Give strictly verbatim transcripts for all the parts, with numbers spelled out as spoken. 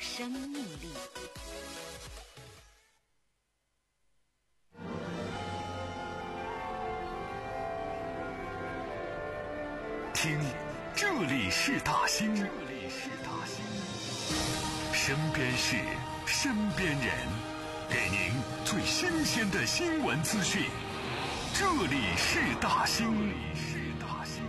生命力。 听，这里是大兴，这里是大兴，身边事，身边人，给您最新鲜的新闻资讯。这里是大兴，这里是大兴。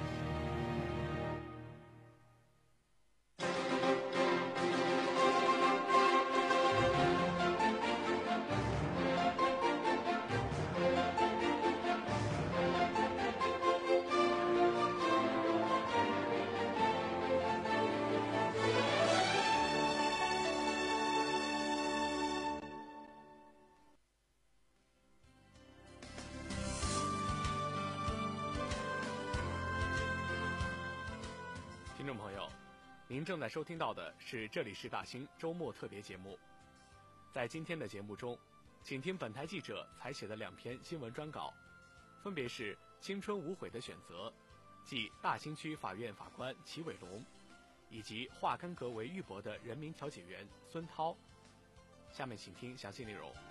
听众朋友，您正在收听到的是这里是大兴周末特别节目。在今天的节目中，请听本台记者采写的两篇新闻专稿，分别是青春无悔的选择，即大兴区法院法官齐伟龙，以及化干戈为玉帛的人民调解员孙涛。下面请听详细内容。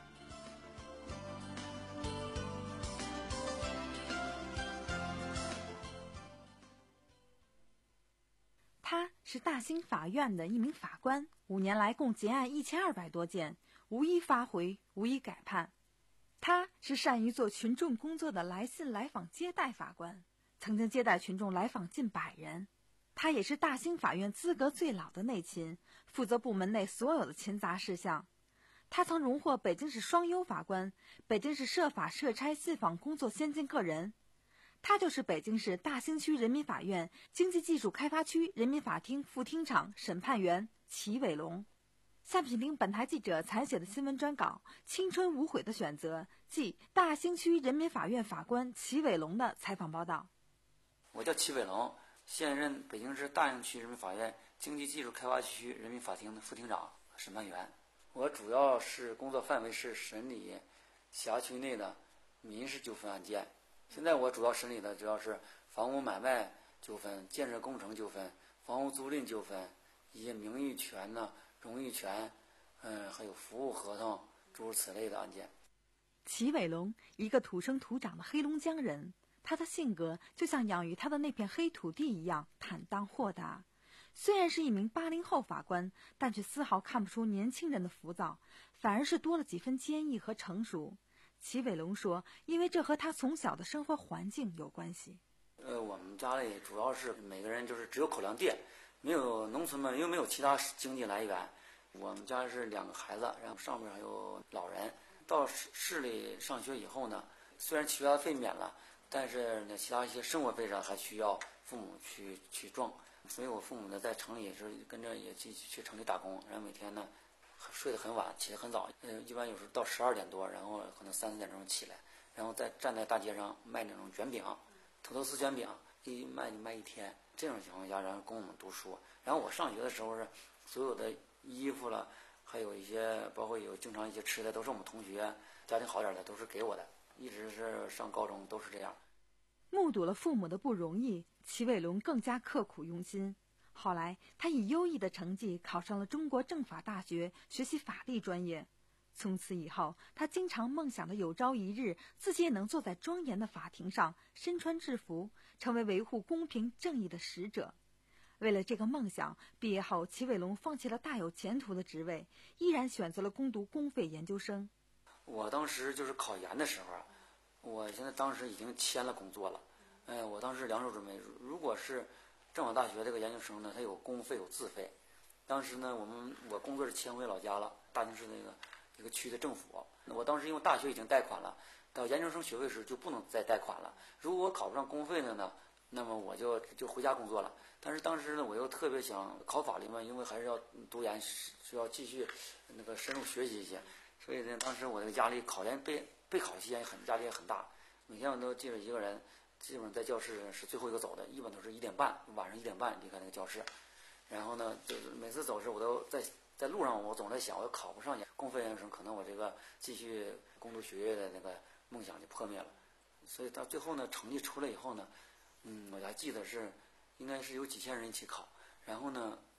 他是大兴法院的一名法官，五年来共结案一千二百多件，无一发回，无一改判。他是善于做群众工作的来信来访接待法官，曾经接待群众来访近百人。他也是大兴法院资格最老的内勤，负责部门内所有的勤杂事项。他曾荣获北京市双优法官、北京市设法设差信访工作先进个人。他就是北京市大兴区人民法院经济技术开发区人民法庭副厅长审判员齐伟龙。下面请听本台记者采写的新闻专稿《青春无悔的选择》，即大兴区人民法院法官齐伟龙的采访报道。 我叫齐伟龙，现任北京市大兴区人民法院经济技术开发区人民法庭的副厅长、审判员。我主要是工作范围是审理辖区内的民事纠纷案件。现在我主要审理的主要是房屋买卖纠纷、建设工程纠纷、房屋租赁纠纷，一些名誉权呢、荣誉权，嗯，还有服务合同诸如此类的案件。 齐伟龙，一个土生土长的黑龙江人，他的性格就像养育他的那片黑土地一样坦荡豁达。虽然是一名八零后法官，但却丝毫看不出年轻人的浮躁，反而是多了几分坚毅和成熟。齐伟龙说，因为这和他从小的生活环境有关系。 呃，我们家里主要是每个人就是只有口粮店，没有农村嘛，又没有其他经济来源。我们家是两个孩子，然后上面还有老人。到市市里上学以后呢，虽然学费免了，但是呢，其他一些生活费上还需要父母去去挣。所以我父母呢，在城里也是跟着也去去城里打工，然后每天呢睡得很晚，起得很早，呃，一般有时候到十二点多，然后可能三四点钟起来，然后再站在大街上卖那种卷饼，土豆丝卷饼，一卖就卖一天。这种情况下，然后供我们读书。然后我上学的时候是所有的衣服了，还有一些包括有经常一些吃的，都是我们同学家庭好点的都是给我的，一直是上高中都是这样。 目睹了父母的不容易，齐伟龙更加刻苦用心。后来他以优异的成绩考上了中国政法大学，学习法律专业。从此以后，他经常梦想着有朝一日自己也能坐在庄严的法庭上，身穿制服，成为维护公平正义的使者。为了这个梦想，毕业后齐伟龙放弃了大有前途的职位，依然选择了攻读公费研究生。 我当时就是考研的时候，我现在当时已经签了工作了。呃，我当时两手准备，如果是政法大学这个研究生呢，它有公费有自费。当时呢，我们我工作是迁回老家了，大兴市那个一个区的政府。我当时因为大学已经贷款了，到研究生学位时就不能再贷款了。如果我考不上公费的呢，那么我就就回家工作了。但是当时呢，我又特别想考法律嘛，因为还是要读研，需要继续那个深入学习一些。所以呢，当时我这个压力，考研备备考期间很压力也很大，每天我都记着一个人。基本上在教室是最后一个走的，一般都是一点半，晚上一点半离开那个教室。然后呢，就是每次走时我都在在路上，我总在想，我要考不上公费研究生，可能我这个继续攻读学业的那个梦想就破灭了。所以到最后呢，成绩出来以后呢，嗯，我还记得是应该是有几千人一起考，然后呢，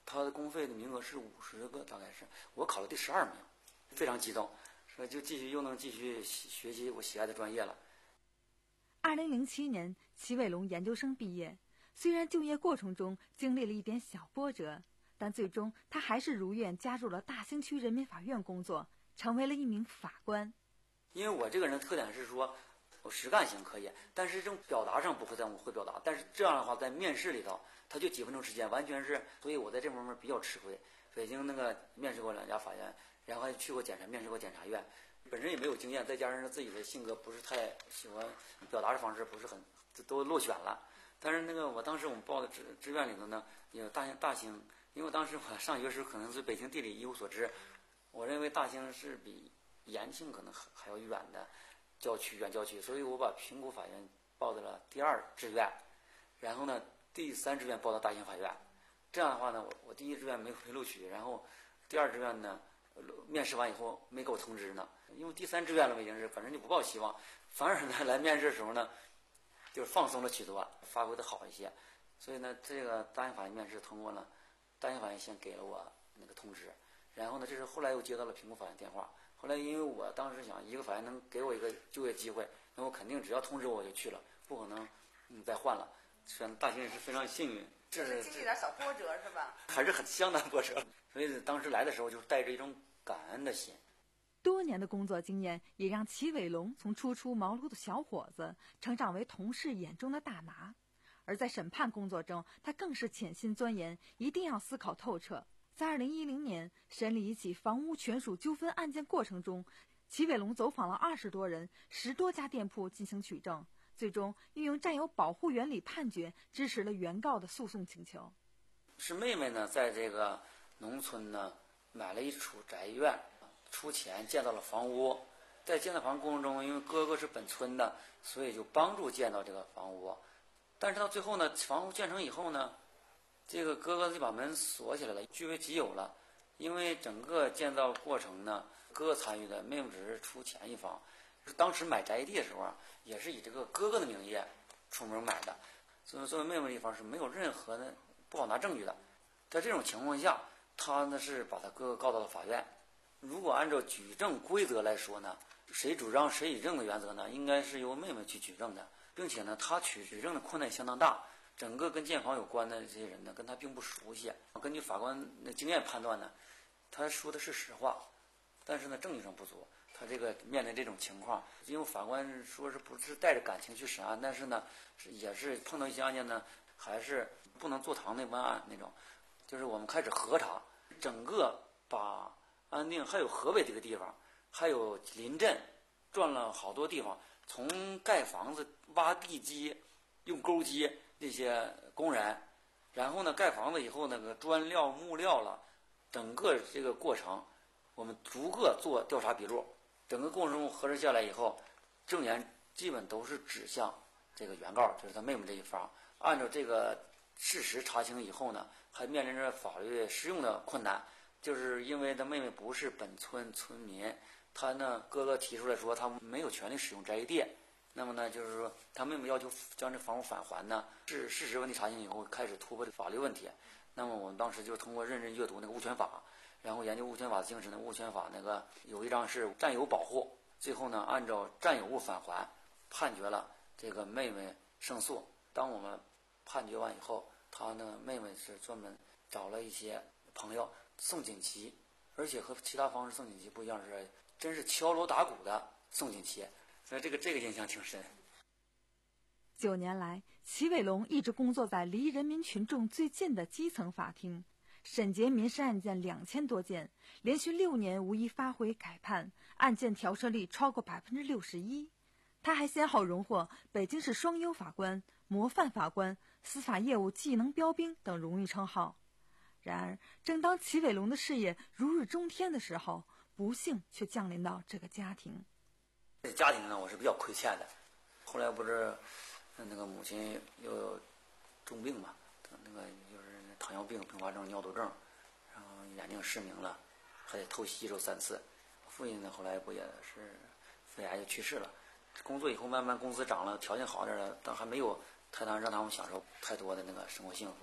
他的公费的名额是五十个，大概是我考了第十二名，非常激动，说就继续又能继续学习我喜爱的专业了。 二零零七年，齐伟龙研究生毕业，虽然就业过程中经历了一点小波折，但最终他还是如愿加入了大兴区人民法院工作，成为了一名法官。 因为我这个人的特点是说，我实干型可以，但是这种表达上不会这样会表达，但是这样的话在面试里头，他就几分钟时间，完全是，所以我在这方面比较吃亏。北京那个面试过两家法院，然后还去过检察面试过检察院，本身也没有经验，再加上自己的性格不是太喜欢表达的方式不是很，都落选了。但是那个我当时我们报的志志愿里头呢，有大兴大兴，因为我当时我上学时可能是北京地理一无所知，我认为大兴是比延庆可能还要远的郊区远郊区，所以我把平谷法院报的了第二志愿，然后呢第三志愿报到大兴法院。这样的话呢，我我第一志愿没有被录取，然后第二志愿呢面试完以后没给我通知呢，因为第三志愿了已经是反正就不抱希望，反而呢来面试的时候呢就是放松了许多，发挥的好一些。所以呢这个大兴法院面试通过了，大兴法院先给了我那个通知，然后呢这是后来又接到了平谷法院电话。后来因为我当时想一个法院能给我一个就业机会，那我肯定只要通知我就去了，不可能嗯再换了。选大兴也是非常幸运， 这是经历点小波折是吧？ 还是很相当波折，所以当时来的时候就带着一种感恩的心。 多年的工作经验也让齐伟龙从初出茅庐的小伙子成长为同事眼中的大拿，而在审判工作中，他更是潜心钻研，一定要思考透彻。在二零一零年审理一起房屋权属纠纷案件过程中，齐伟龙走访了二十多人、十多家店铺进行取证，最终运用占有保护原理判决，支持了原告的诉讼请求。 是妹妹呢，在这个农村呢买了一处宅院，出钱建造了房屋。在建造房过程中，因为哥哥是本村的，所以就帮助建造这个房屋。但是到最后呢，房屋建成以后呢，这个哥哥就把门锁起来了，据为己有了。因为整个建造过程呢，哥哥参与的，妹妹只是出钱一方。当时买宅地的时候啊，也是以这个哥哥的名义出门买的，所以作为妹妹一方是没有任何的不好拿证据的。在这种情况下，他呢是把他哥哥告到了法院。如果按照举证规则来说呢，谁主张谁举证的原则呢，应该是由妹妹去举证的，并且呢，他取举证的困难相当大。整个跟建房有关的这些人呢，跟他并不熟悉。根据法官的经验判断呢，他说的是实话，但是呢，证据上不足。他这个面临这种情况，因为法官说是不是带着感情去审案，但是呢，是也是碰到一些案件呢，还是不能坐堂内问案那种。就是我们开始核查，整个把安定还有河北这个地方，还有临镇转了好多地方，从盖房子、挖地基、用钩机这些工人，然后呢盖房子以后那个砖料、木料了，整个这个过程我们逐个做调查笔录。整个过程中核实下来以后，证言基本都是指向这个原告，就是他妹妹这一方。按照这个事实查清以后呢，还面临着法律适用的困难，就是因为他妹妹不是本村村民，他呢哥哥提出来说他没有权利使用宅地，那么呢就是说他妹妹要求将这房屋返还呢，是事实问题查清以后开始突破这法律问题。那么我们当时就通过认真阅读那个物权法，然后研究物权法的精神呢，物权法那个有一章是占有保护，最后呢按照占有物返还判决了这个妹妹胜诉。当我们判决完以后，他呢妹妹是专门找了一些朋友送锦旗，而且和其他方式送锦旗不一样，是真是敲锣打鼓的送锦旗，所以这个这个印象挺深。 九年来，齐伟龙一直工作在离人民群众最近的基层法庭，审结民事案件两千多件，连续六年无一发回改判，案件调设率超过百分之六十一。他还先后荣获北京市双优法官、模范法官、司法业务技能标兵等荣誉称号。然而，正当齐伟龙的事业如日中天的时候，不幸却降临到这个家庭。 这家庭呢，我是比较亏欠的。后来不是那个母亲又有重病嘛，那个就是糖尿病并发症、尿毒症，然后眼睛失明了，还得透析一周三次。父亲呢后来不也是肺癌就去世了。工作以后慢慢工资涨了，条件好点了，但还没有太能让他们享受太多的那个生活幸福。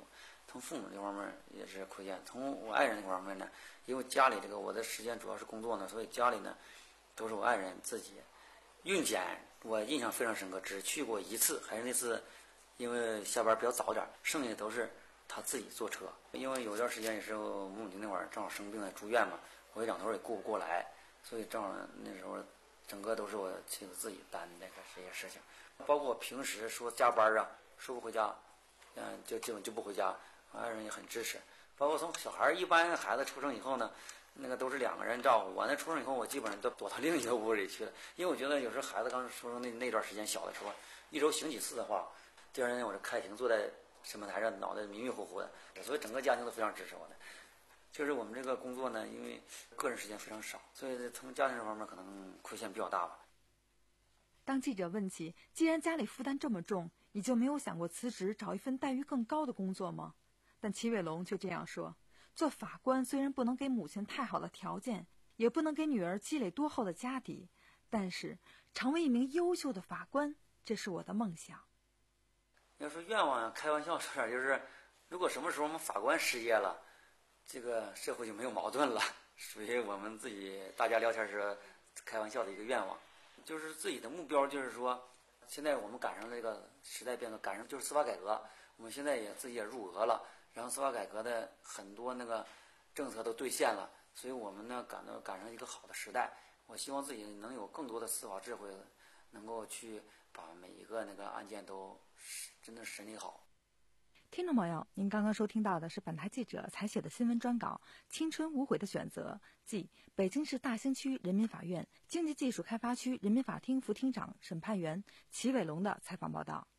从父母这方面也是亏欠，从我爱人这方面呢，因为家里这个我的时间主要是工作呢，所以家里呢都是我爱人自己运检。我印象非常深刻，只去过一次，还是那次因为下班比较早点，剩下的都是他自己坐车。因为有段时间也是我母亲那会儿正好生病了住院嘛，我这两头也顾不过来，所以正好那时候整个都是我妻子自己担那个这些事情，包括平时说加班啊，说不回家，嗯，就基本就不回家，我爱人也很支持。包括从小孩一般孩子出生以后呢，那个都是两个人照顾。我那出生以后，我基本上都躲到另一个屋里去了，因为我觉得有时候孩子刚出生那那段时间小的时候，一周醒几次的话，第二天我是开庭坐在审判台上，脑袋迷迷糊糊的，所以整个家庭都非常支持我的。就是我们这个工作呢，因为个人时间非常少，所以从家庭这方面可能亏欠比较大吧。 当记者问起，既然家里负担这么重，你就没有想过辞职找一份待遇更高的工作吗？但齐伟龙却这样说，做法官虽然不能给母亲太好的条件，也不能给女儿积累多厚的家底，但是成为一名优秀的法官，这是我的梦想。 要说愿望，开玩笑说点，就是如果什么时候我们法官失业了，这个社会就没有矛盾了，属于我们自己大家聊天时开玩笑的一个愿望。就是自己的目标，就是说现在我们赶上这个时代变革，赶上就是司法改革，我们现在也自己也入额了，然后司法改革的很多那个政策都兑现了，所以我们呢赶到赶上一个好的时代。我希望自己能有更多的司法智慧，能够去把每一个那个案件都真的审理好。 听众朋友，您刚刚收听到的是本台记者采写的新闻专稿《青春无悔的选择》，即北京市大兴区人民法院经济技术开发区人民法厅副厅长、审判员齐伟龙的采访报道。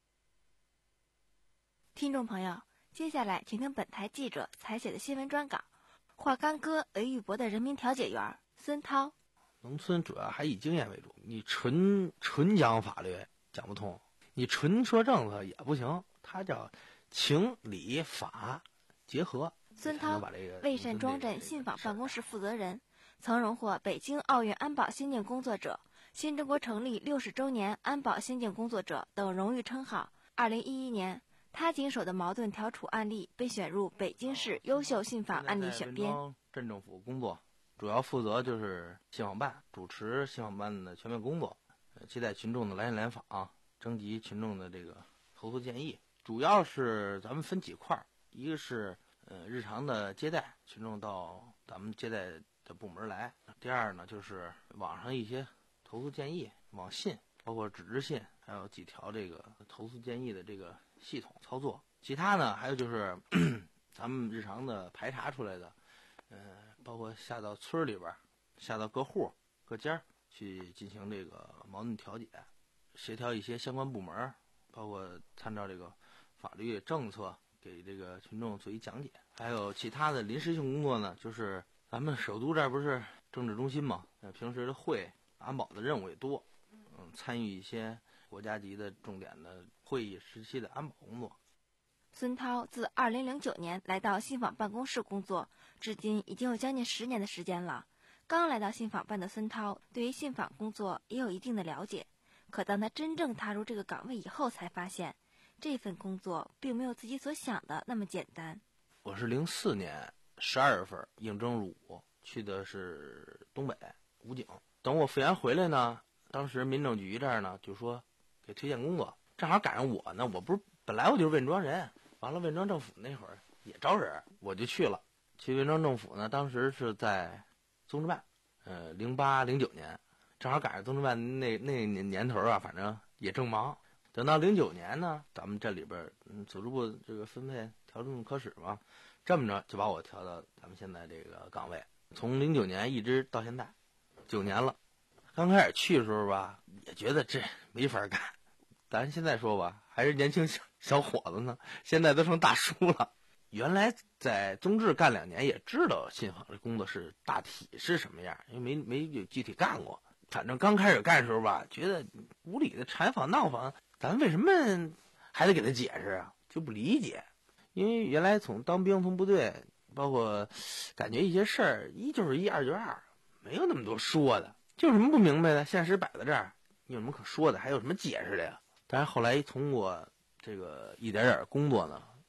听众朋友，接下来请听本台记者采写的新闻专稿《华干哥韦玉博的人民调解员》孙涛。 农村主要还以经验为主，你纯纯讲法律讲不通，你纯说政策也不行，它叫情理法结合。 孙涛，魏善庄镇信访办公室负责人，曾荣获北京奥运安保先进工作者、新中国成立六十周年安保先进工作者等荣誉称号。二零一一年，他经手的矛盾调处案例被选入北京市优秀信访案例选编。 镇政府工作主要负责就是信访办，主持信访办的全面工作，接待群众的来信来访，征集群众的这个投诉建议。主要是咱们分几块，一个是呃日常的接待，群众到咱们接待的部门来；第二呢，就是网上一些投诉建议，网信，包括纸质信，还有几条这个投诉建议的这个系统操作。其他呢，还有就是咱们日常的排查出来的，呃，包括下到村里边，下到各户各家去进行这个矛盾调解，协调一些相关部门，包括参照这个法律政策给这个群众做一讲解。还有其他的临时性工作呢，就是咱们首都这儿不是政治中心嘛，平时的会安保的任务也多，嗯，参与一些国家级的重点的会议时期的安保工作。 孙涛自二零零九年来到信访办公室工作，至今已经有将近十年的时间了。刚来到信访办的孙涛对于信访工作也有一定的了解，可当他真正踏入这个岗位以后，才发现这份工作并没有自己所想的那么简单。 我是零四年十二月份应征入伍，去的是东北武警。等我复员回来呢，当时民政局这儿呢就说给推荐工作，正好赶上我呢，我不是本来我就是汶庄人，完了汶庄政府那会儿也招人，我就去了。去汶庄政府呢，当时是在综治办，呃，零八零九年，正好赶上综治办那那年年头啊，反正也正忙。等到零九年呢，咱们这里边嗯，组织部这个分配调整科室嘛，这么着就把我调到咱们现在这个岗位，从零九年一直到现在，九年了。刚开始去的时候吧，也觉得这没法干，咱现在说吧，还是年轻小小伙子呢，现在都成大叔了。原来在综治干两年，也知道信访这工作是大体是什么样，因为没没有具体干过。反正刚开始干的时候吧，觉得无理的缠访闹访，咱为什么还得给他解释啊？就不理解。因为原来从当兵从部队，包括感觉一些事儿，一就是一，二就是二，没有那么多说的。就有什么不明白的，现实摆在这儿，你有什么可说的？还有什么解释的呀？但是后来通过这个一点点工作呢，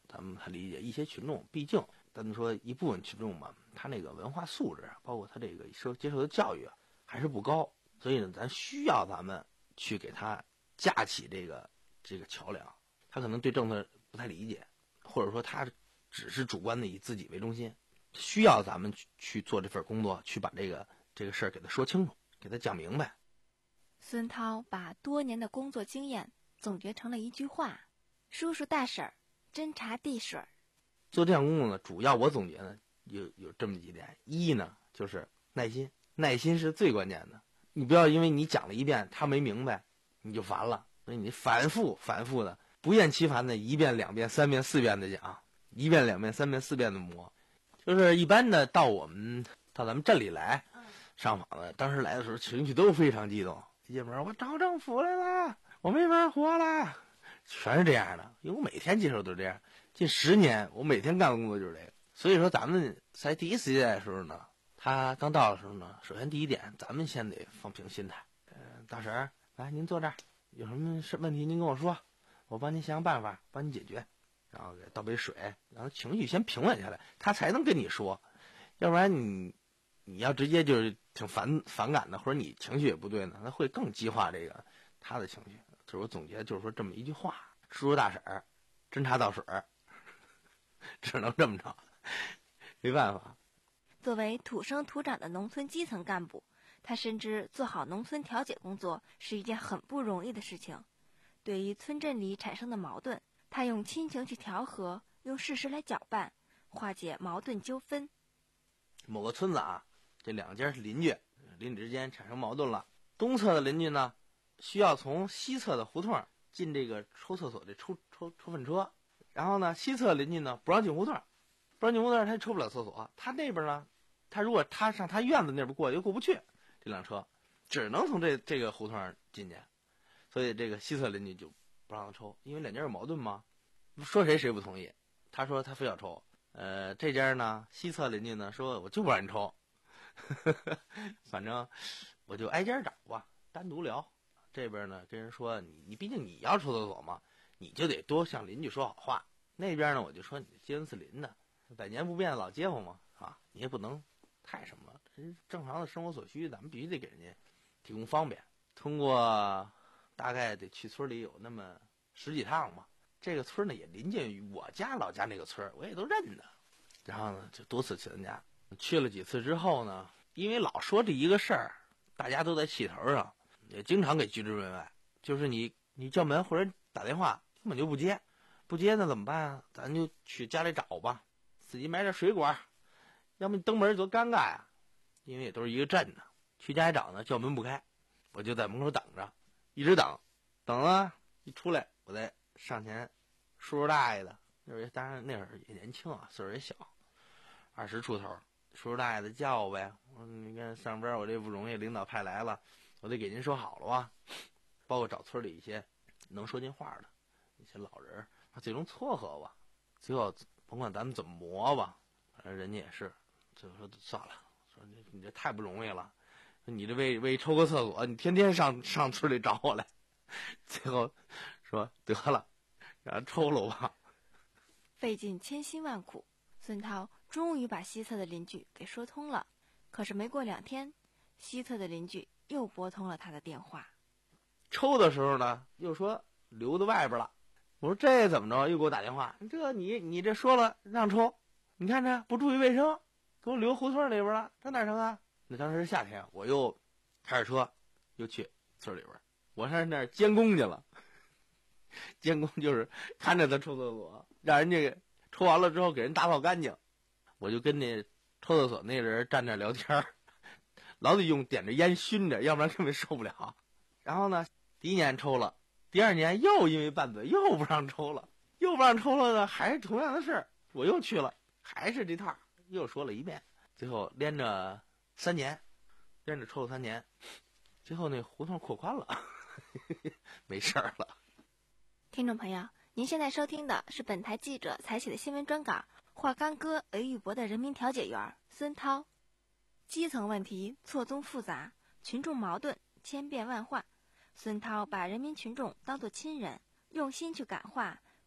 咱们很理解，一些群众毕竟咱们说一部分群众嘛，他那个文化素质，包括他这个受接受的教育还是不高，所以呢，咱需要咱们去给他架起这个这个桥梁。他可能对政策不太理解，或者说他只是主观的以自己为中心，需要咱们去去做这份工作，去把这个这个事儿给他说清楚，给他讲明白。 孙涛把多年的工作经验总结成了一句话：叔叔大婶儿斟茶递水。 做这项工作呢，主要我总结呢有有这么几点：一呢就是耐心，耐心是最关键的。你不要因为你讲了一遍他没明白你就烦了，所以你反复反复的不厌其烦的一遍两遍三遍四遍的讲，一遍两遍三遍四遍的磨。就是一般的到我们到咱们镇里来上访的，当时来的时候情绪都非常激动，一进门我找政府来了，我没法活了，全是这样的。因为我每天接受都这样，近十年我每天干的工作就是这个。所以说咱们在第一次接待的时候呢，他刚到的时候呢，首先第一点咱们先得放平心态。呃大婶儿来，您坐这儿，有什么事问题您跟我说，我帮您想想办法帮您解决，然后给倒杯水，然后情绪先平稳下来，他才能跟你说。要不然你你要直接就是挺反反感的，或者你情绪也不对呢，那会更激化这个他的情绪。这是我总结，就是说这么一句话：叔叔大婶儿斟茶倒水，只能这么着，没办法。 作为土生土长的农村基层干部，他深知做好农村调解工作是一件很不容易的事情。对于村镇里产生的矛盾，他用亲情去调和，用事实来搅拌，化解矛盾纠纷。 某个村子啊，这两家是邻居，邻里之间产生矛盾了。东侧的邻居呢，需要从西侧的胡同进这个抽厕所的抽抽抽粪车，然后呢，西侧邻居呢不让进胡同，不让进胡同，他抽不了厕所。他那边呢，他如果他上他院子那边过又过不去，这辆车只能从这这个胡同进去，所以这个西侧邻居就不让他抽，因为两家有矛盾嘛，说谁谁不同意。他说他非要抽，呃，这家呢西侧邻居呢说我就不让你抽，反正我就挨家找吧，单独聊。这边呢跟人说你你毕竟你要抽厕所嘛，你就得多向邻居说好话。那边呢我就说你街坊四邻的，百年不变的老街坊嘛，啊，你也不能太什么了，正常的生活所需咱们必须得给人家提供方便。通过大概得去村里有那么十几趟吧，这个村呢也临近于我家老家那个村，我也都认得。然后呢就多次去人家，去了几次之后呢，因为老说这一个事儿，大家都在气头上，也经常给拒之门外。就是你你叫门或者打电话根本就不接，不接那怎么办啊？咱就去家里找吧，自己买点水果，要么你登门多尴尬呀。因为也都是一个镇的，去家里找呢，叫门不开，我就在门口等着，一直等，等了一出来，我再上前，叔叔大爷的，那会儿当然那会儿也年轻啊，岁数也小，二十出头，叔叔大爷的叫我呗。我说你看上边我这不容易，领导派来了，我得给您说好了啊。包括找村里一些能说进话的一些老人，最终撮合吧，最后甭管咱们怎么磨吧，反正人家也是最后说算了，说你你这太不容易了，你这为为抽个厕所你天天上上村里找我来，最后说得了让他抽了吧。 费尽千辛万苦，孙涛终于把西侧的邻居给说通了。可是没过两天，西侧的邻居又拨通了他的电话。 抽的时候呢又说留在外边了，我说这怎么着，又给我打电话，这你你这说了让抽，你看这不注意卫生，给我留胡同里边了，这哪成啊？那当时是夏天，我又开着车又去村里边，我上那儿监工去了。监工就是看着他抽厕所，让人家抽完了之后给人打扫干净。我就跟那抽厕所那人站那聊天，老得用点着烟熏着，要不然根本受不了。然后呢第一年抽了，第二年又因为拌嘴又不让抽了，又不让抽了呢，还是同样的事儿，我又去了，还是这套，又说了一遍。最后连着三年，连着抽了三年，最后那胡同扩宽了，没事儿了。 听众朋友，您现在收听的是本台记者采写的新闻专稿，华冈哥韦玉博的人民调解员孙涛。基层问题错综复杂，群众矛盾千变万化，孙涛把人民群众当作亲人，用心去感化，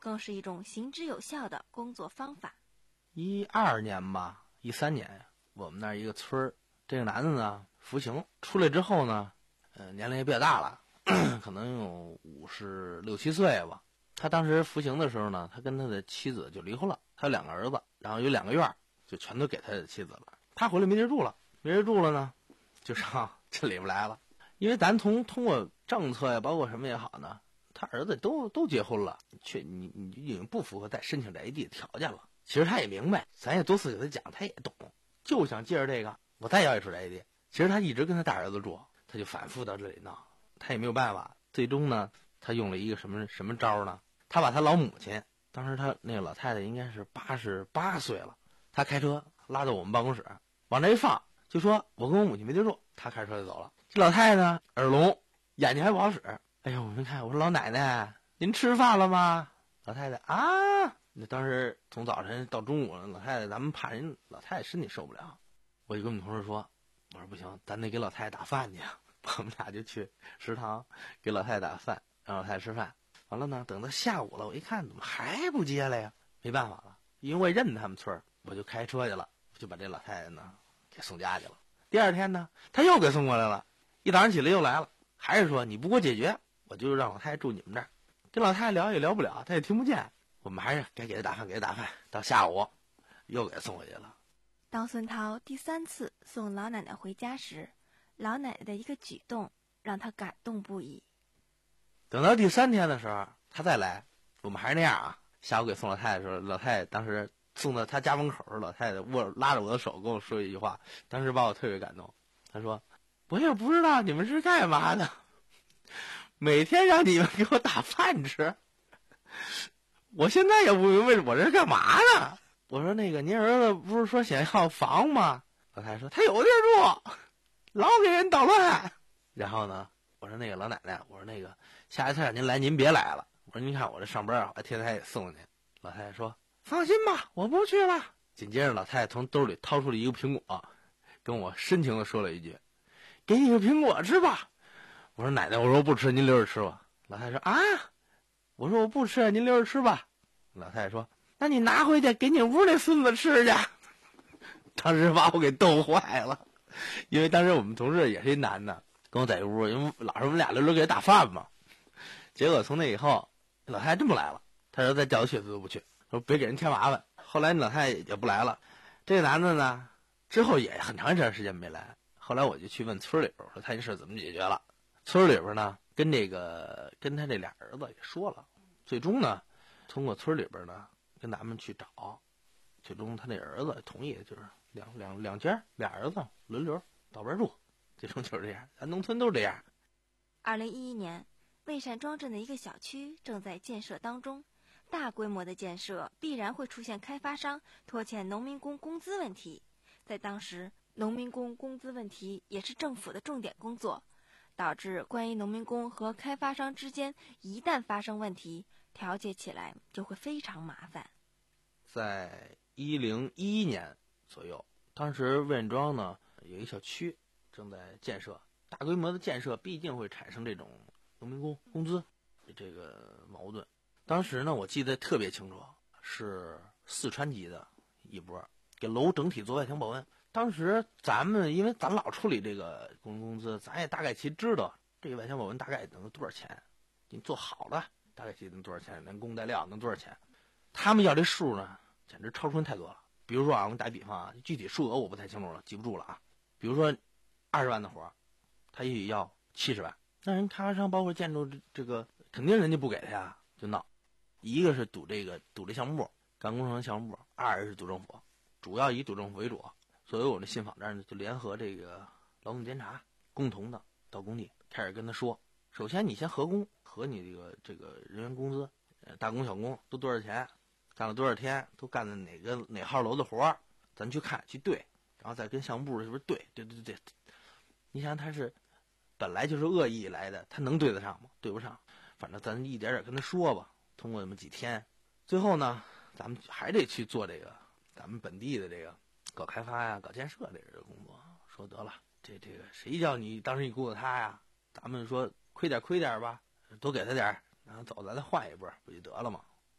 更是一种行之有效的工作方法。 一二年吧，一三年呀，我们那儿一个村儿，这个男的呢服刑出来之后呢，呃，年龄也比较大了，可能有五十六七岁吧。他当时服刑的时候呢，他跟他的妻子就离婚了，他有两个儿子，然后有两个院儿，就全都给他的妻子了。他回来没地儿住了，没地儿住了呢，就上这里边来了。因为咱从通过政策呀，包括什么也好呢，他儿子都都结婚了，却你你已经不符合再申请宅基地的条件了。其实他也明白，咱也多次给他讲，他也懂，就想借着这个，我再要一处宅基地。其实他一直跟他大儿子住，他就反复到这里闹，他也没有办法。最终呢，他用了一个什么什么招呢？他把他老母亲，当时他那个老太太应该是八十八岁了，他开车拉到我们办公室，往这一放，就说我跟我母亲没地住，他开车就走了。这老太太呢，耳聋，眼睛还不好使。哎呦，我们看，我说老奶奶，您吃饭了吗？老太太啊，那当时从早晨到中午了，老太太咱们怕人老太太身体受不了，我就跟我们同事说，我说不行，咱得给老太太打饭去。我们俩就去食堂给老太太打饭，让老太太吃饭。完了呢，等到下午了，我一看怎么还不接来呀？没办法了，因为我也认他们村，我就开车去了，就把这老太太呢给送家去了。第二天呢，他又给送过来了，一早上起来又来了，还是说你不给我解决，我就让老太太住你们这儿。跟老太太聊也聊不了，她也听不见，我们还是该给她打饭，给她打饭。到下午又给她送回去了。 当孙涛第三次送老奶奶回家时，老奶奶的一个举动让他感动不已。 等到第三天的时候，他再来，我们还是那样啊。下午给送老太太的时候，老太太当时送到他家门口，老太太握拉着我的手跟我说一句话，当时把我特别感动。他说：“我也不知道你们是干嘛的，每天让你们给我打饭吃，我现在也不明白我这是干嘛呢。”我说：“那个您儿子不是说想要房吗？”老太太说：“他有地儿住，老给人捣乱。”然后呢，我说那个老奶奶，我说那个下一次让您来，您别来了。我说您看我这上班啊，我天天也送您。老太太说：“放心吧，我不去了。”紧接着，老太太从兜里掏出了一个苹果，跟我深情地说了一句：“给你个苹果吃吧。”我说：“奶奶，我说我不吃，您留着吃吧。”老太太说：“啊，我说我不吃，您留着吃吧。”老太太说：“那你拿回去给你屋那孙子吃去。”当时把我给逗坏了，因为当时我们同事也是一男的，跟我在一屋，因为老是我们俩轮流给他打饭嘛。结果从那以后，老太太真不来了，他说再叫他去他都不去，说别给人添麻烦。后来老太太也不来了，这个男的呢，之后也很长一段时间没来。后来我就去问村里边，说他这事怎么解决了。村里边呢，跟这个跟他这俩儿子也说了，最终呢，通过村里边呢跟咱们去找，最终他那儿子同意，就是两两两家俩儿子轮流到边住，最终就是这样，咱农村都是这样。 二零一一年，蔚山庄镇的一个小区正在建设当中，大规模的建设必然会出现开发商拖欠农民工工资问题。在当时，农民工工资问题也是政府的重点工作，导致关于农民工和开发商之间一旦发生问题，调解起来就会非常麻烦。 在一零一一年左右，当时魏院庄呢有一小区正在建设，大规模的建设必定会产生这种农民工工资这个矛盾。当时呢，我记得特别清楚，是四川籍的一波给楼整体做外墙保温。当时咱们因为咱老处理这个工人工资，咱也大概其知道这个外墙保温大概能多少钱，你做好了大概其能多少钱，连工带料能多少钱。他们要这数呢，简直超出人太多了。比如说啊，我们打比方啊，具体数额我不太清楚了，记不住了啊。比如说二十万的活，他也许要七十万，那人开发商包括建筑这个，肯定人家不给他呀，就闹。一个是赌这个赌这项目部，干工程项目部；二是赌政府，主要以赌政府为主。所以我们信访这儿呢，就联合这个劳动监察，共同的到工地开始跟他说：首先你先核工，核你这个这个人员工资，呃，大工小工都多少钱，干了多少天，都干的哪个哪号楼的活儿，咱去看去对，然后再跟项目部是不是对对对对。你想他是本来就是恶意来的，他能对得上吗？对不上。反正咱一点点跟他说吧，通过那么几天，最后呢，咱们还得去做这个咱们本地的这个搞开发呀、搞建设的这个工作。说得了，这这个谁叫你当时你雇的他呀？咱们说亏点亏点吧，多给他点，然后走咱再换一波，不就得了吗？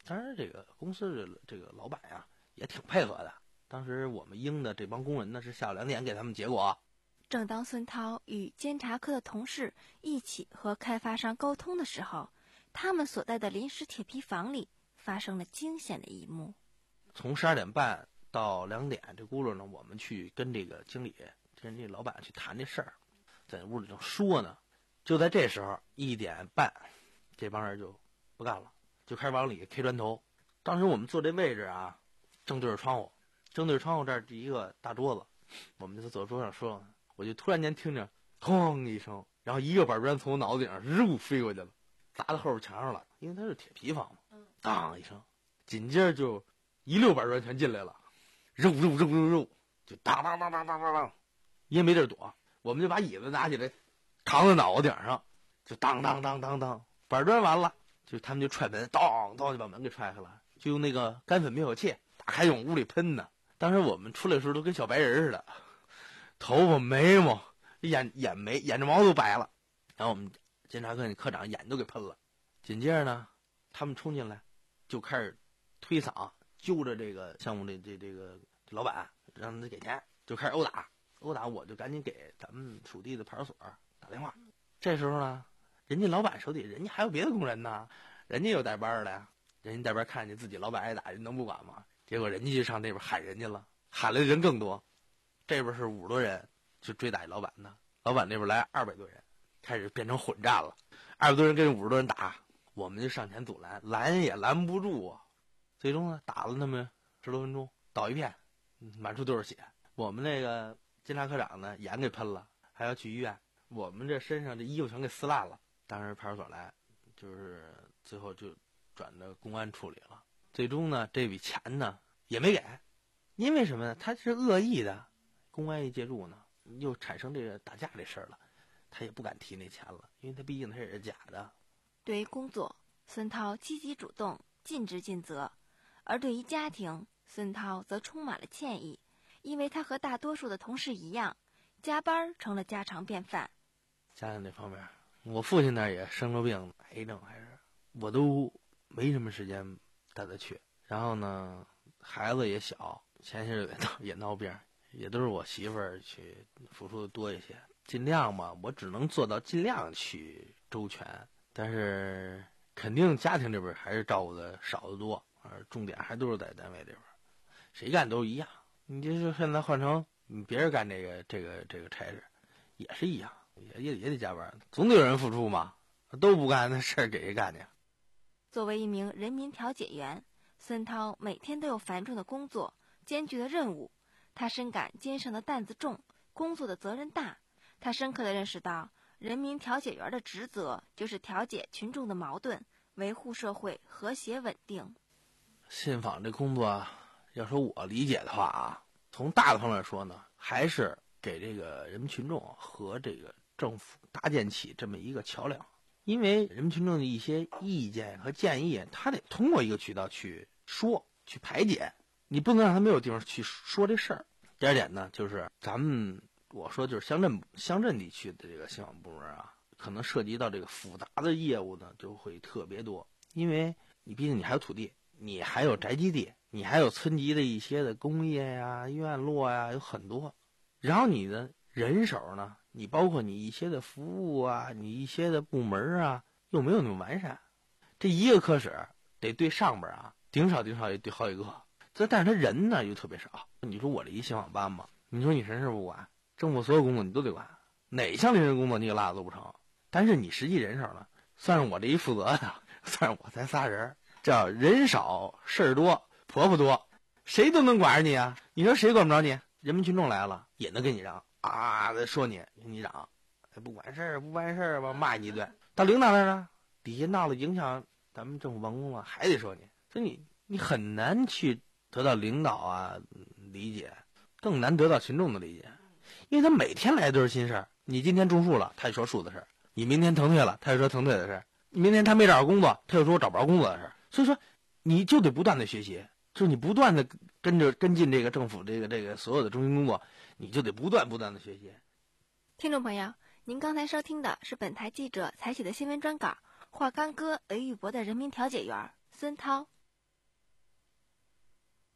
当然，这个公司的这个老板呀也挺配合的。当时我们应的这帮工人呢是下午两点给他们结果。 正当孙涛与监察科的同事一起和开发商沟通的时候，他们所在的临时铁皮房里发生了惊险的一幕。 从十二点半到两点，这轱辘呢，我们去跟这个经理、跟这老板去谈这事儿，在屋里正说呢。就在这时候，一点半，这帮人就不干了，就开始往里 K 砖头。当时我们坐这位置啊，正对着窗户，正对着窗户这儿是一个大桌子，我们就走桌上说，我就突然间听着轰一声，然后一个板砖从我脑子顶上肉飞过去了，砸到后边墙上了，因为它是铁皮房嘛，当一声，紧接着就一溜板砖全进来了，肉肉肉肉肉，就当当当当当当当，也没地儿躲，我们就把椅子拿起来扛在脑袋顶上，就当当当当当，板砖完了，就他们就踹门，当当就把门给踹开了，就用那个干粉灭火器打开往屋里喷呢。当时我们出来的时候都跟小白人似的，头发眉毛眼眼眉眼睫毛都白了，然后我们监察科那科长眼都给喷了。紧接着呢，他们冲进来就开始推搡揪着这个项目的这这个老板，让他给钱，就开始殴打殴打。我就赶紧给咱们属地的派出所打电话。这时候呢，人家老板手底人家还有别的工人呢，人家有带班的呀，人家带班看见自己老板挨打，人能不管吗？结果人家就上那边喊人家了，喊来的人更多，这边是五十多人就追打老板呢，老板那边来二百多人，开始变成混战了，二百多人跟五十多人打，我们就上前阻拦，拦也拦不住啊。最终呢，打了那么十多分钟，倒一片，满处都是血。我们那个监察科长呢，眼给喷了，还要去医院。我们这身上这衣服全给撕烂了。当时派出所来，就是最后就转到公安处理了。最终呢，这笔钱呢也没给，因为什么呢？他是恶意的，公安一介入呢，又产生这个打架这事儿了，他也不敢提那钱了，因为他毕竟他也是假的。 对于工作，孙涛积极主动，尽职尽责；而对于家庭，孙涛则充满了歉意，因为他和大多数的同事一样，加班成了家常便饭。 家庭这方面，我父亲那儿也生了病，癌症还是，我都没什么时间带他去。然后呢，孩子也小，前些日子也闹也闹病，也都是我媳妇儿去付出的多一些。尽量嘛，我只能做到尽量去周全，但是肯定家庭这边还是照顾的少得多，而重点还都是在单位这边，谁干都一样。你就是现在换成别人干这个这个这个差事，也是一样，也也也得加班，总得有人付出嘛，都不干那事儿给谁干去？ 作为一名人民调解员，孙涛每天都有繁重的工作，艰巨的任务，他深感肩上的担子重，工作的责任大。他深刻地认识到，人民调解员的职责就是调解群众的矛盾，维护社会和谐稳定。 信访这工作，要说我理解的话啊，从大的方面说呢，还是给这个人民群众和这个政府搭建起这么一个桥梁。因为人民群众的一些意见和建议，他得通过一个渠道去说、去排解，你不能让他没有地方去说这事儿。第二点呢，就是咱们我说就是乡镇乡镇地区的这个信访部门啊，可能涉及到这个复杂的业务呢，就会特别多。因为你毕竟你还有土地，你还有宅基地，你还有村级的一些的工业呀、院落呀，有很多。然后你的人手呢，你包括你一些的服务啊，你一些的部门啊，又没有那么完善。这一个科室得对上边啊，顶少顶少也对好几个。这但是他人呢又特别少。你说我这一信访班嘛，你说你什么事不管，政府所有工作你都得管，哪项临时工作你给落了都不成。但是你实际人手呢，算是我这一负责的，算是我才仨人，叫人少事儿多，婆婆多，谁都能管着你啊。你说谁管不着你？人民群众来了也能跟你嚷啊，说你跟你嚷，不管事儿不办事儿吧，骂你一顿。到领导那儿呢，底下闹了影响咱们政府办公了，还得说你。所以你你很难去得到领导啊理解，更难得到群众的理解，因为他每天来都是新事儿。你今天种树了，他就说树的事儿；你明天腾退了，他就说腾退的事儿；你明天他没找着工作，他就说我找不着工作的事儿。所以说，你就得不断的学习，就是你不断的跟着跟进这个政府这个这个所有的中心工作，你就得不断不断的学习。 听众朋友，您刚才收听的是本台记者采写的新闻专稿，华冈哥韦玉博的人民调解员孙涛。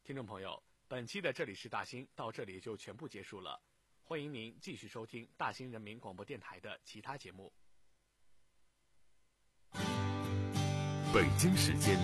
听众朋友，本期的这里是大兴到这里就全部结束了，欢迎您继续收听大兴人民广播电台的其他节目。 北京时间